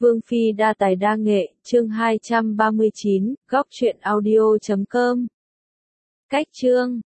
Vương Phi đa tài đa nghệ, chương 239, góc truyện audio.com. Cách chương